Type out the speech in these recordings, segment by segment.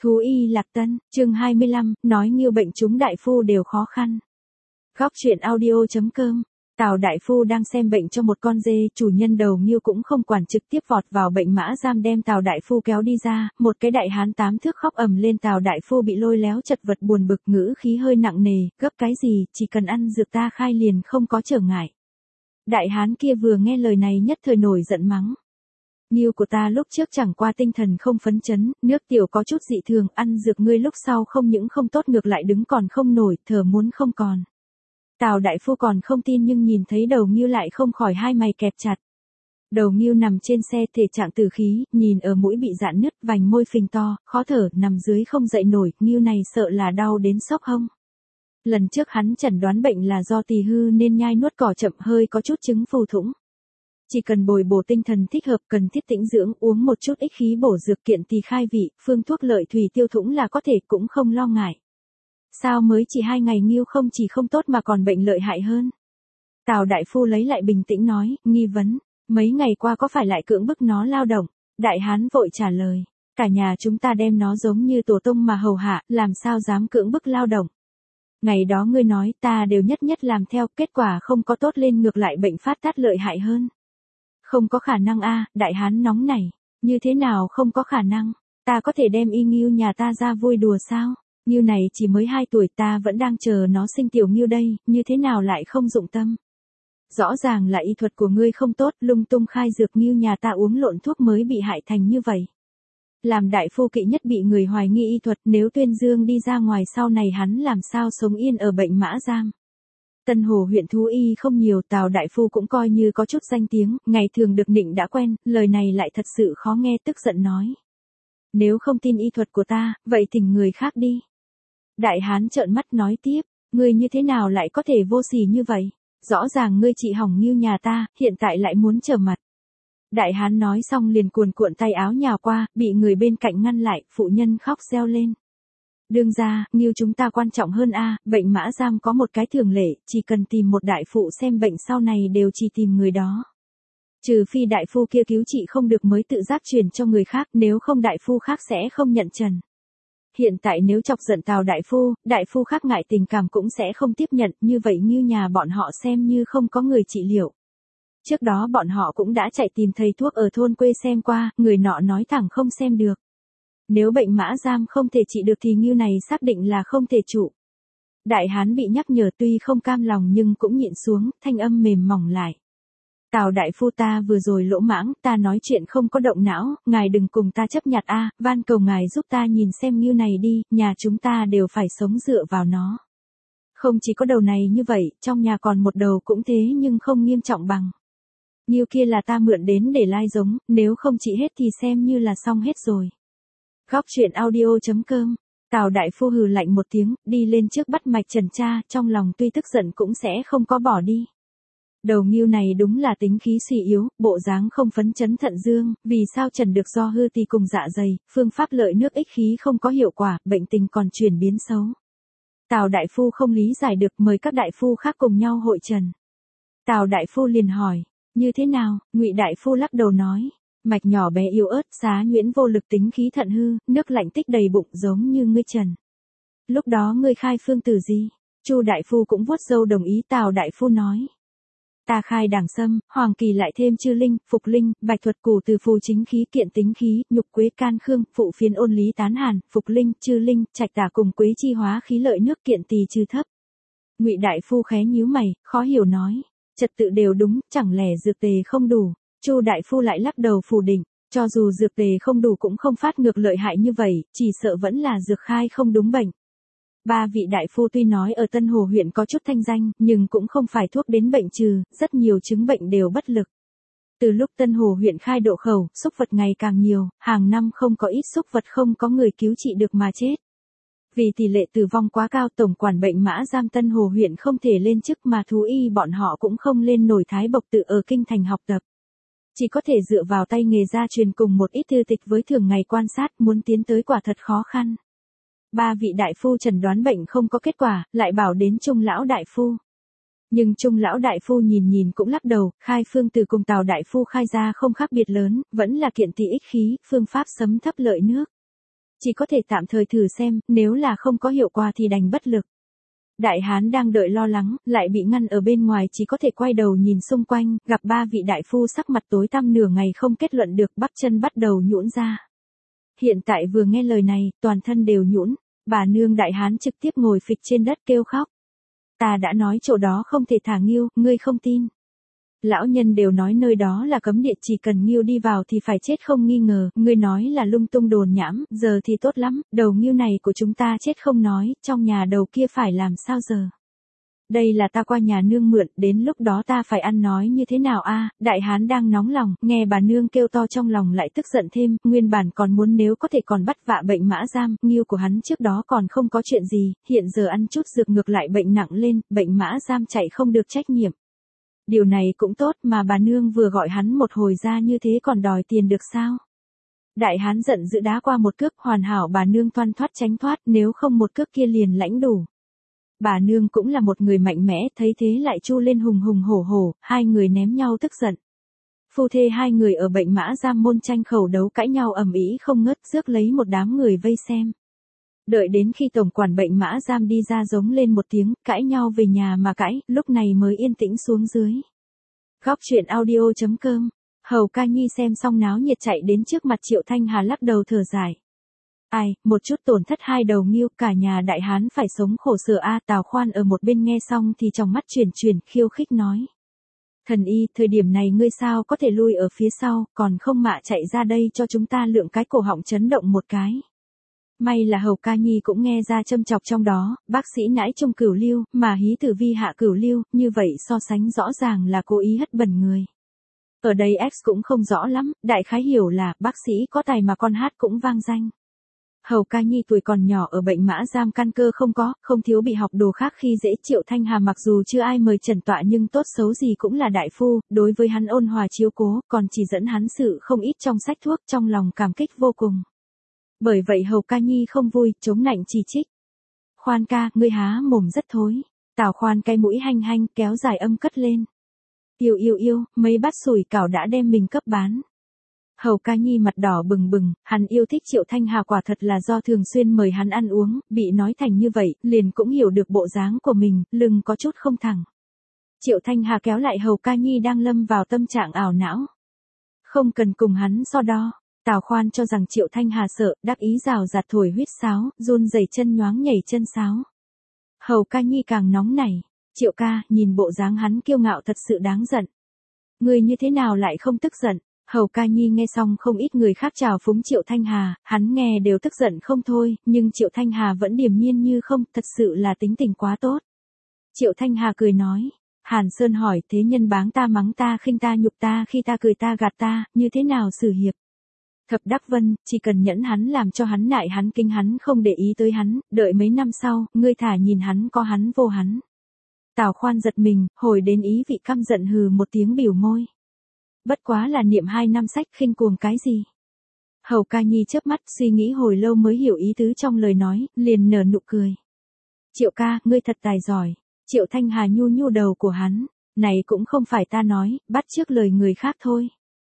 Thú y Lạc Tân, chương 25, nói Ngưu bệnh chúng đại phu đều khó khăn. Góc truyện audio.com. Tào đại phu đang xem bệnh cho một con dê, chủ nhân đầu Ngưu cũng không quản, trực tiếp vọt vào bệnh mã giam đem Tào đại phu kéo đi ra, một cái đại hán 8 thước khóc ầm lên. Tào đại phu bị lôi léo chật vật buồn bực, ngữ khí hơi nặng nề, gấp cái gì, chỉ cần ăn dược ta khai liền không có trở ngại. Đại hán kia vừa nghe lời này nhất thời nổi giận mắng. Ngưu của ta lúc trước chẳng qua tinh thần không phấn chấn, nước tiểu có chút dị thường, ăn dược ngươi lúc sau không những không tốt ngược lại đứng còn không nổi, thở muốn không còn. Tào đại phu còn không tin nhưng nhìn thấy đầu Ngưu lại không khỏi hai mày kẹp chặt. Đầu Ngưu nằm trên xe, thể trạng tử khí, nhìn ở mũi bị rạn nứt, vành môi phình to, khó thở, nằm dưới không dậy nổi, Ngưu này sợ là đau đến sốc hông. Lần trước hắn chẩn đoán bệnh là do tỳ hư nên nhai nuốt cỏ chậm, hơi có chút chứng phù thủng. Chỉ cần bồi bổ tinh thần thích hợp, cần thiết tĩnh dưỡng, uống một chút ích khí bổ dược kiện tỳ khai vị, phương thuốc lợi thủy tiêu thủng là có thể, cũng không lo ngại. Sao mới chỉ 2 ngày Ngưu không chỉ không tốt mà còn bệnh lợi hại hơn? Tào đại phu lấy lại bình tĩnh nói, nghi vấn, mấy ngày qua có phải lại cưỡng bức nó lao động? Đại hán vội trả lời, cả nhà chúng ta đem nó giống như tổ tông mà hầu hạ, làm sao dám cưỡng bức lao động? Ngày đó ngươi nói ta đều nhất nhất làm theo, kết quả không có tốt lên ngược lại bệnh phát tát lợi hại hơn. Không có khả năng a, đại hán nóng nảy, như thế nào không có khả năng, ta có thể đem y Ngưu nhà ta ra vui đùa sao? Ngưu này chỉ mới 2 tuổi, ta vẫn đang chờ nó sinh tiểu Ngưu đây, như thế nào lại không dụng tâm? Rõ ràng là y thuật của ngươi không tốt, lung tung khai dược, Ngưu nhà ta uống lộn thuốc mới bị hại thành như vậy. Làm đại phu kỵ nhất bị người hoài nghi y thuật, nếu tuyên dương đi ra ngoài sau này hắn làm sao sống yên ở bệnh mã giam. Tân Hồ huyện thú y không nhiều, Tào đại phu cũng coi như có chút danh tiếng, ngày thường được nịnh đã quen, lời này lại thật sự khó nghe, tức giận nói. Nếu không tin y thuật của ta, vậy thỉnh người khác đi. Đại hán trợn mắt nói tiếp, ngươi như thế nào lại có thể vô sỉ như vậy? Rõ ràng ngươi trị hỏng Ngưu nhà ta, hiện tại lại muốn trở mặt. Đại hán nói xong liền cuồn cuộn tay áo nhào qua, bị người bên cạnh ngăn lại, phụ nhân khóc reo lên. Đương ra, Ngưu chúng ta quan trọng hơn a, bệnh mã giam có một cái thường lệ, chỉ cần tìm một đại phụ xem bệnh sau này đều chỉ tìm người đó. Trừ phi đại phu kia cứu trị không được mới tự giác truyền cho người khác, nếu không đại phu khác sẽ không nhận trần. Hiện tại nếu chọc giận Tào đại phu khác ngại tình cảm cũng sẽ không tiếp nhận, như vậy Ngưu nhà bọn họ xem như không có người trị liệu. Trước đó bọn họ cũng đã chạy tìm thầy thuốc ở thôn quê xem qua, người nọ nói thẳng không xem được. Nếu bệnh mã giam không thể trị được thì Ngưu này xác định là không thể trụ. Đại hán bị nhắc nhở tuy không cam lòng nhưng cũng nhịn xuống, thanh âm mềm mỏng lại. Tào đại phu ta vừa rồi lỗ mãng, ta nói chuyện không có động não, ngài đừng cùng ta chấp nhặt a, van cầu ngài giúp ta nhìn xem Ngưu này đi, nhà chúng ta đều phải sống dựa vào nó. Không chỉ có đầu này như vậy, trong nhà còn một đầu cũng thế nhưng không nghiêm trọng bằng. Ngưu kia là ta mượn đến để lai giống, nếu không trị hết thì xem như là xong hết rồi. Góc truyện audio.com. Tào đại phu hừ lạnh một tiếng, đi lên trước bắt mạch trần tra, trong lòng tuy tức giận cũng sẽ không có bỏ đi. Đầu Ngưu này đúng là tính khí suy yếu, bộ dáng không phấn chấn thận dương, vì sao trần được do hư tỳ cùng dạ dày, phương pháp lợi nước ích khí không có hiệu quả, bệnh tình còn chuyển biến xấu. Tào đại phu không lý giải được, mời các đại phu khác cùng nhau hội trần. Tào đại phu liền hỏi, như thế nào? Ngụy đại phu lắc đầu nói, mạch nhỏ bé yếu ớt, xá nhuyễn vô lực, tính khí thận hư, nước lạnh tích đầy bụng giống như ngươi trần. Lúc đó ngươi khai phương tử gì? Chu đại phu cũng vuốt râu đồng ý. Tào đại phu nói, ta khai đảng sâm, hoàng kỳ lại thêm chư linh, phục linh, bạch thuật củ từ phù chính khí, kiện tính khí, nhục quế can khương, phụ phiến ôn lý tán hàn, phục linh, chư linh, trạch tả cùng quế chi hóa khí lợi nước, kiện tỳ trừ thấp. Ngụy đại phu khé nhíu mày, khó hiểu nói, trật tự đều đúng, chẳng lẽ dược tề không đủ? Chu đại phu lại lắc đầu phủ định, cho dù dược tề không đủ cũng không phát ngược lợi hại như vậy, chỉ sợ vẫn là dược khai không đúng bệnh. 3 vị đại phu tuy nói ở Tân Hồ huyện có chút thanh danh, nhưng cũng không phải thuốc đến bệnh trừ, rất nhiều chứng bệnh đều bất lực. Từ lúc Tân Hồ huyện khai độ khẩu, súc vật ngày càng nhiều, hàng năm không có ít súc vật không có người cứu trị được mà chết. Vì tỷ lệ tử vong quá cao, tổng quản bệnh mã giam Tân Hồ huyện không thể lên chức mà thú y bọn họ cũng không lên nổi thái bộc tự ở kinh thành học tập. Chỉ có thể dựa vào tay nghề gia truyền cùng một ít thư tịch với thường ngày quan sát, muốn tiến tới quả thật khó khăn. 3 vị đại phu chẩn đoán bệnh không có kết quả, lại bảo đến Trung lão đại phu. Nhưng Trung lão đại phu nhìn cũng lắc đầu, khai phương từ cùng Tào đại phu khai ra không khác biệt lớn, vẫn là kiện tỳ ích khí, phương pháp sấm thấp lợi nước. Chỉ có thể tạm thời thử xem, nếu là không có hiệu quả thì đành bất lực. Đại hán đang đợi lo lắng, lại bị ngăn ở bên ngoài, chỉ có thể quay đầu nhìn xung quanh, gặp ba vị đại phu sắc mặt tối tăm nửa ngày không kết luận được, bắp chân bắt đầu nhũn ra. Hiện tại vừa nghe lời này, toàn thân đều nhũn, bà nương đại hán trực tiếp ngồi phịch trên đất kêu khóc. Ta đã nói chỗ đó không thể thả Nghiêu, ngươi không tin. Lão nhân đều nói nơi đó là cấm địa, chỉ cần Nghiêu đi vào thì phải chết không nghi ngờ, ngươi nói là lung tung đồn nhảm, giờ thì tốt lắm, đầu Nghiêu này của chúng ta chết không nói, trong nhà đầu kia phải làm sao giờ? Đây là ta qua nhà nương mượn, đến lúc đó ta phải ăn nói như thế nào a? Đại hán đang nóng lòng, nghe bà nương kêu to trong lòng lại tức giận thêm, nguyên bản còn muốn nếu có thể còn bắt vạ bệnh mã giam, Nghiêu của hắn trước đó còn không có chuyện gì, hiện giờ ăn chút dược ngược lại bệnh nặng lên, bệnh mã giam chạy không được trách nhiệm. Điều này cũng tốt mà bà nương vừa gọi hắn một hồi ra như thế còn đòi tiền được sao? Đại hán giận dữ đá qua một cước, hoàn hảo bà nương toan thoát tránh thoát, nếu không một cước kia liền lãnh đủ. Bà nương cũng là một người mạnh mẽ, thấy thế lại chu lên hùng hùng hổ hổ, hai người ném nhau tức giận. Phu thê hai người ở bệnh mã giam môn tranh khẩu đấu cãi nhau ầm ĩ không ngớt, rước lấy một đám người vây xem. Đợi đến khi tổng quản bệnh mã giam đi ra giống lên một tiếng, cãi nhau về nhà mà cãi, lúc này mới yên tĩnh xuống dưới. Góc truyện audio.com, Hầu Ca Nhi xem xong náo nhiệt chạy đến trước mặt Triệu Thanh Hà lắc đầu thở dài. Ai, một chút tổn thất hai đầu Nghiêu, cả nhà đại hán phải sống khổ sở a. Tào Khoan ở một bên nghe xong thì trong mắt chuyển khiêu khích nói. Thần y, thời điểm này ngươi sao có thể lui ở phía sau, còn không mạ chạy ra đây cho chúng ta lượng cái cổ họng chấn động một cái. May là Hầu Ca Nhi cũng nghe ra châm chọc trong đó, bác sĩ nãi trung cửu lưu, mà hí tử vi hạ cửu lưu, như vậy so sánh rõ ràng là cố ý hất bẩn người. Ở đây X cũng không rõ lắm, đại khái hiểu là bác sĩ có tài mà con hát cũng vang danh. Hầu Ca Nhi tuổi còn nhỏ ở bệnh mã giam căn cơ không có, không thiếu bị học đồ khác khi dễ. Triệu Thanh Hà mặc dù chưa ai mời trần tọa nhưng tốt xấu gì cũng là đại phu, đối với hắn ôn hòa chiếu cố, còn chỉ dẫn hắn sự không ít trong sách thuốc, trong lòng cảm kích vô cùng. Bởi vậy Hầu Ca Nhi không vui, chống nạnh chỉ trích. Khoan ca, ngươi há mồm rất thối. Tào Khoan cái mũi hanh hanh, kéo dài âm cất lên. Yêu, mấy bát sủi cảo đã đem mình cấp bán. Hầu Ca Nhi mặt đỏ bừng bừng, hắn yêu thích Triệu Thanh Hà quả thật là do thường xuyên mời hắn ăn uống, bị nói thành như vậy, liền cũng hiểu được bộ dáng của mình, lưng có chút không thẳng. Triệu Thanh Hà kéo lại Hầu Ca Nhi đang lâm vào tâm trạng ảo não. Không cần cùng hắn so đo. Tào Khoan cho rằng Triệu Thanh Hà sợ, đắc ý rào rạt thổi huýt sáo, run rẩy chân nhoáng nhảy chân sáo. Hầu Ca Nhi càng nóng nảy. Triệu ca, nhìn bộ dáng hắn kiêu ngạo thật sự đáng giận. Người như thế nào lại không tức giận? Hầu Ca Nhi nghe xong không ít người khác chào phúng Triệu Thanh Hà, hắn nghe đều tức giận không thôi, nhưng Triệu Thanh Hà vẫn điềm nhiên như không, thật sự là tính tình quá tốt. Triệu Thanh Hà cười nói. Hàn Sơn hỏi, thế nhân báng ta mắng ta khinh ta nhục ta khi ta cười ta gạt ta, như thế nào xử hiệp? Thập Đắc Vân, chỉ cần nhẫn hắn làm cho hắn nại hắn kinh hắn không để ý tới hắn, đợi mấy năm sau, ngươi thả nhìn hắn có hắn vô hắn. Tào Khoan giật mình, hồi đến ý vị căm giận hừ một tiếng bỉu môi. Bất quá là niệm 2 năm sách khinh cuồng cái gì. Hầu Ca Nhi chớp mắt suy nghĩ hồi lâu mới hiểu ý tứ trong lời nói, liền nở nụ cười. Triệu ca, ngươi thật tài giỏi. Triệu Thanh Hà nhu nhu đầu của hắn, này cũng không phải ta nói, bắt chước lời người khác thôi.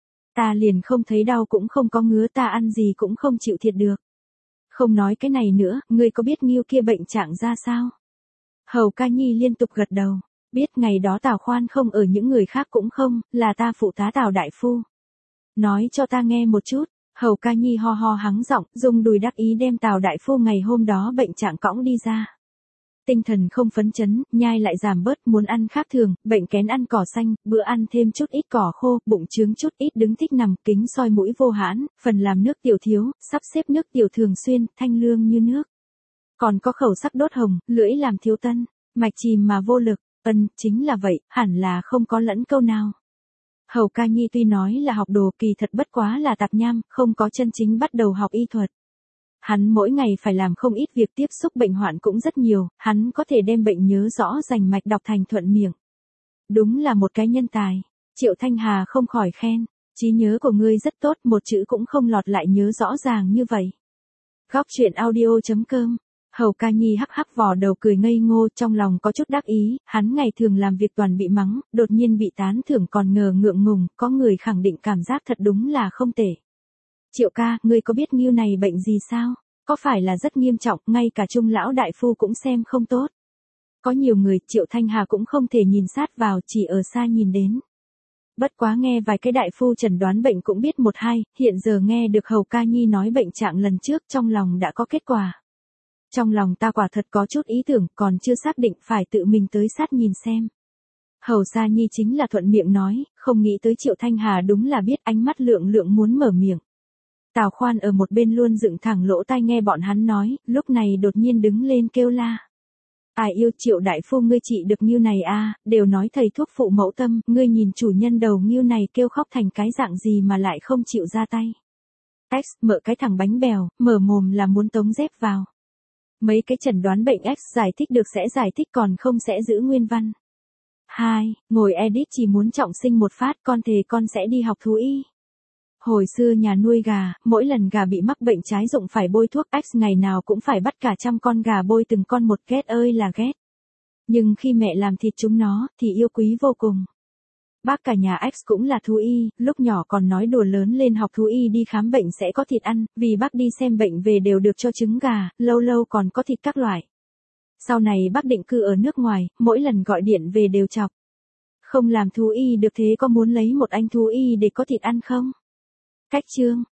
Ta liền không thấy đau cũng không có ngứa, ta ăn gì cũng không chịu thiệt được. Không nói cái này nữa, ngươi có biết Nghiêu kia bệnh trạng ra sao? Hầu Ca Nhi liên tục gật đầu. Biết ngày đó Tào Khoan không ở những người khác cũng không, là ta phụ tá Tào đại phu. Nói cho ta nghe một chút. Hầu Ca Nhi ho ho hắng giọng, dùng đùi đắc ý đem Tào đại phu ngày hôm đó bệnh trạng cõng đi ra. Tinh thần không phấn chấn, nhai lại giảm bớt, muốn ăn khác thường, bệnh kén ăn cỏ xanh, bữa ăn thêm chút ít cỏ khô, bụng trướng chút ít, đứng thích nằm, kính soi mũi vô hãn, phần làm nước tiểu thiếu, sắp xếp nước tiểu thường xuyên, thanh lương như nước. Còn có khẩu sắc đốt hồng, lưỡi làm thiếu tân, mạch chìm mà vô lực, chính là vậy, hẳn là không có lẫn câu nào. Hầu Ca Nhi tuy nói là học đồ kỳ thật bất quá là tạp nham, không có chân chính bắt đầu học y thuật. Hắn mỗi ngày phải làm không ít việc, tiếp xúc bệnh hoạn cũng rất nhiều, hắn có thể đem bệnh nhớ rõ rành mạch đọc thành thuận miệng. Đúng là một cái nhân tài. Triệu Thanh Hà không khỏi khen, trí nhớ của ngươi rất tốt, một chữ cũng không lọt lại nhớ rõ ràng như vậy. Góc truyện audio.com. Hầu Ca Nhi hắc hắc vò đầu cười ngây ngô, trong lòng có chút đắc ý, hắn ngày thường làm việc toàn bị mắng, đột nhiên bị tán thưởng còn ngờ ngượng ngùng, có người khẳng định cảm giác thật đúng là không tệ. Triệu ca, ngươi có biết Nghiêu này bệnh gì sao? Có phải là rất nghiêm trọng, ngay cả Trung lão đại phu cũng xem không tốt. Có nhiều người, Triệu Thanh Hà cũng không thể nhìn sát vào, chỉ ở xa nhìn đến. Bất quá nghe vài cái đại phu chẩn đoán bệnh cũng biết một hai, hiện giờ nghe được Hầu Ca Nhi nói bệnh trạng lần trước, trong lòng đã có kết quả. Trong lòng ta quả thật có chút ý tưởng, còn chưa xác định, phải tự mình tới sát nhìn xem. Hầu Sa Nhi chính là thuận miệng nói, không nghĩ tới Triệu Thanh Hà đúng là biết, ánh mắt lượng lượng muốn mở miệng. Tào Khoan ở một bên luôn dựng thẳng lỗ tai nghe bọn hắn nói, lúc này đột nhiên đứng lên kêu la. Ai yêu Triệu đại phu ngươi trị được ngưu này a, đều nói thầy thuốc phụ mẫu tâm, ngươi nhìn chủ nhân đầu ngưu này kêu khóc thành cái dạng gì mà lại không chịu ra tay. X, mở cái thằng bánh bèo, mở mồm là muốn tống dép vào. Mấy cái chẩn đoán bệnh X giải thích được sẽ giải thích, còn không sẽ giữ nguyên văn. 2. Ngồi edit chỉ muốn trọng sinh một phát, con thề con sẽ đi học thú y. Hồi xưa nhà nuôi gà, mỗi lần gà bị mắc bệnh trái rụng phải bôi thuốc X, ngày nào cũng phải bắt cả trăm con gà bôi từng con một, ghét ơi là ghét. Nhưng khi mẹ làm thịt chúng nó, thì yêu quý vô cùng. Bác cả nhà X cũng là thú y, lúc nhỏ còn nói đùa lớn lên học thú y đi khám bệnh sẽ có thịt ăn, vì bác đi xem bệnh về đều được cho trứng gà, lâu lâu còn có thịt các loại. Sau này bác định cư ở nước ngoài, mỗi lần gọi điện về đều chọc. Không làm thú y được thế có muốn lấy một anh thú y để có thịt ăn không? Cách chương